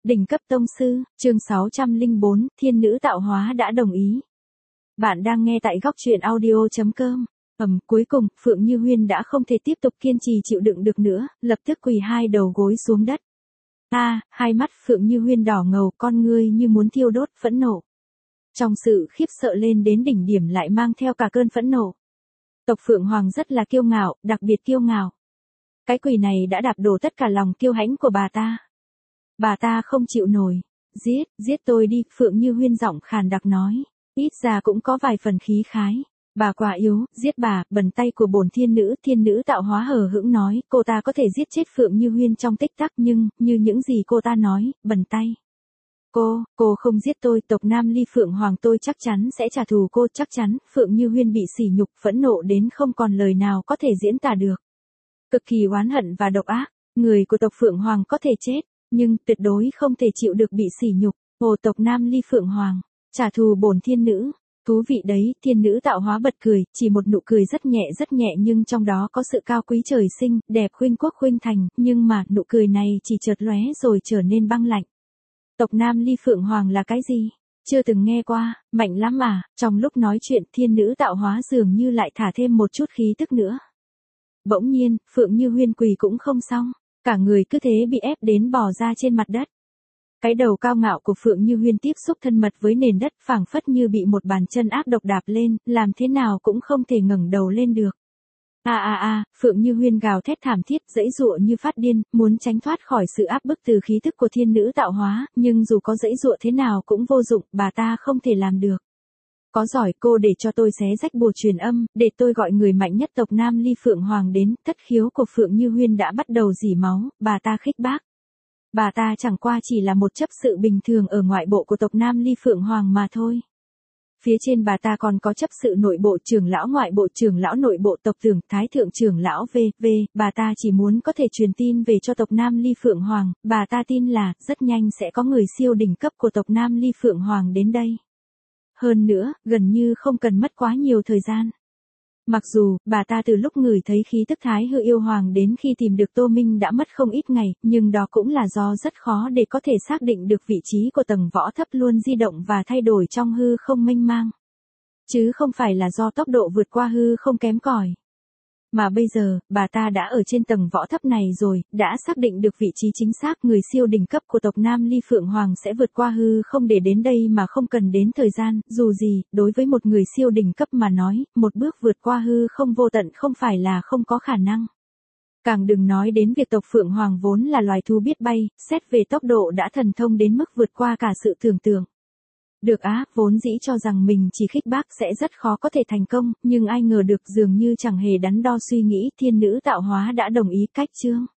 Đỉnh cấp tông sư, chương 604, thiên nữ tạo hóa đã đồng ý. Bạn đang nghe tại góc truyện audio.com. Cuối cùng, Phượng Như Huyên đã không thể tiếp tục kiên trì chịu đựng được nữa, lập tức quỳ hai đầu gối xuống đất. Hai mắt Phượng Như Huyên đỏ ngầu, con ngươi như muốn thiêu đốt, phẫn nộ. Trong sự khiếp sợ lên đến đỉnh điểm lại mang theo cả cơn phẫn nộ. Tộc Phượng Hoàng rất là kiêu ngạo, đặc biệt kiêu ngạo. Cái quỳ này đã đạp đổ tất cả lòng kiêu hãnh của bà ta. Bà ta không chịu nổi. Giết tôi đi, Phượng Như Huyên giọng khàn đặc nói. Ít ra cũng có vài phần khí khái. Bà quá yếu, giết bà, bẩn tay của bổn thiên nữ tạo hóa hờ hững nói, cô ta có thể giết chết Phượng Như Huyên trong tích tắc nhưng, như những gì cô ta nói, bẩn tay. Cô không giết tôi, tộc Nam Ly Phượng Hoàng tôi chắc chắn sẽ trả thù cô, chắc chắn, Phượng Như Huyên bị sỉ nhục, phẫn nộ đến không còn lời nào có thể diễn tả được. Cực kỳ oán hận và độc ác, người của tộc Phượng Hoàng có thể chết, nhưng tuyệt đối không thể chịu được bị sỉ nhục. Hồ tộc Nam Ly Phượng Hoàng, trả thù bổn thiên nữ. Thú vị đấy, thiên nữ tạo hóa bật cười, chỉ một nụ cười rất nhẹ nhưng trong đó có sự cao quý trời sinh, đẹp khuynh quốc khuynh thành, nhưng mà nụ cười này chỉ chợt lóe rồi trở nên băng lạnh. Tộc Nam Ly Phượng Hoàng là cái gì? Chưa từng nghe qua, mạnh lắm à? Trong lúc nói chuyện, thiên nữ tạo hóa dường như lại thả thêm một chút khí tức nữa. Bỗng nhiên, Phượng Như Huyên quỳ cũng không xong, cả người cứ thế bị ép đến bò ra trên mặt đất. Cái đầu cao ngạo của Phượng Như Huyên tiếp xúc thân mật với nền đất, phảng phất như bị một bàn chân áp độc đạp lên, làm thế nào cũng không thể ngẩng đầu lên được. Phượng Như Huyên gào thét thảm thiết, giãy giụa như phát điên, muốn tránh thoát khỏi sự áp bức từ khí tức của thiên nữ tạo hóa, nhưng dù có giãy giụa thế nào cũng vô dụng, bà ta không thể làm được. Có giỏi cô để cho tôi xé rách bùa truyền âm, để tôi gọi người mạnh nhất tộc Nam Ly Phượng Hoàng đến, thất khiếu của Phượng Như Huyên đã bắt đầu rỉ máu, bà ta khích bác. Bà ta chẳng qua chỉ là một chấp sự bình thường ở ngoại bộ của tộc Nam Ly Phượng Hoàng mà thôi. Phía trên bà ta còn có chấp sự nội bộ, trưởng lão ngoại bộ, trưởng lão nội bộ, tộc trưởng, thái thượng trưởng lão v.v. Bà ta chỉ muốn có thể truyền tin về cho tộc Nam Ly Phượng Hoàng, bà ta tin là, rất nhanh sẽ có người siêu đỉnh cấp của tộc Nam Ly Phượng Hoàng đến đây. Hơn nữa, gần như không cần mất quá nhiều thời gian. Mặc dù, bà ta từ lúc ngửi thấy khí tức Thái Hư Yêu Hoàng đến khi tìm được Tô Minh đã mất không ít ngày, nhưng đó cũng là do rất khó để có thể xác định được vị trí của tầng võ thấp luôn di động và thay đổi trong hư không mênh mang. Chứ không phải là do tốc độ vượt qua hư không kém cỏi. Mà bây giờ, bà ta đã ở trên tầng võ thấp này rồi, đã xác định được vị trí chính xác, người siêu đỉnh cấp của tộc Nam Ly Phượng Hoàng sẽ vượt qua hư không để đến đây mà không cần đến thời gian, dù gì, đối với một người siêu đỉnh cấp mà nói, một bước vượt qua hư không vô tận không phải là không có khả năng. Càng đừng nói đến việc tộc Phượng Hoàng vốn là loài thú biết bay, xét về tốc độ đã thần thông đến mức vượt qua cả sự tưởng tượng. Được vốn dĩ cho rằng mình chỉ khích bác sẽ rất khó có thể thành công, nhưng ai ngờ được dường như chẳng hề đắn đo suy nghĩ, thiên nữ tạo hóa đã đồng ý cách chương.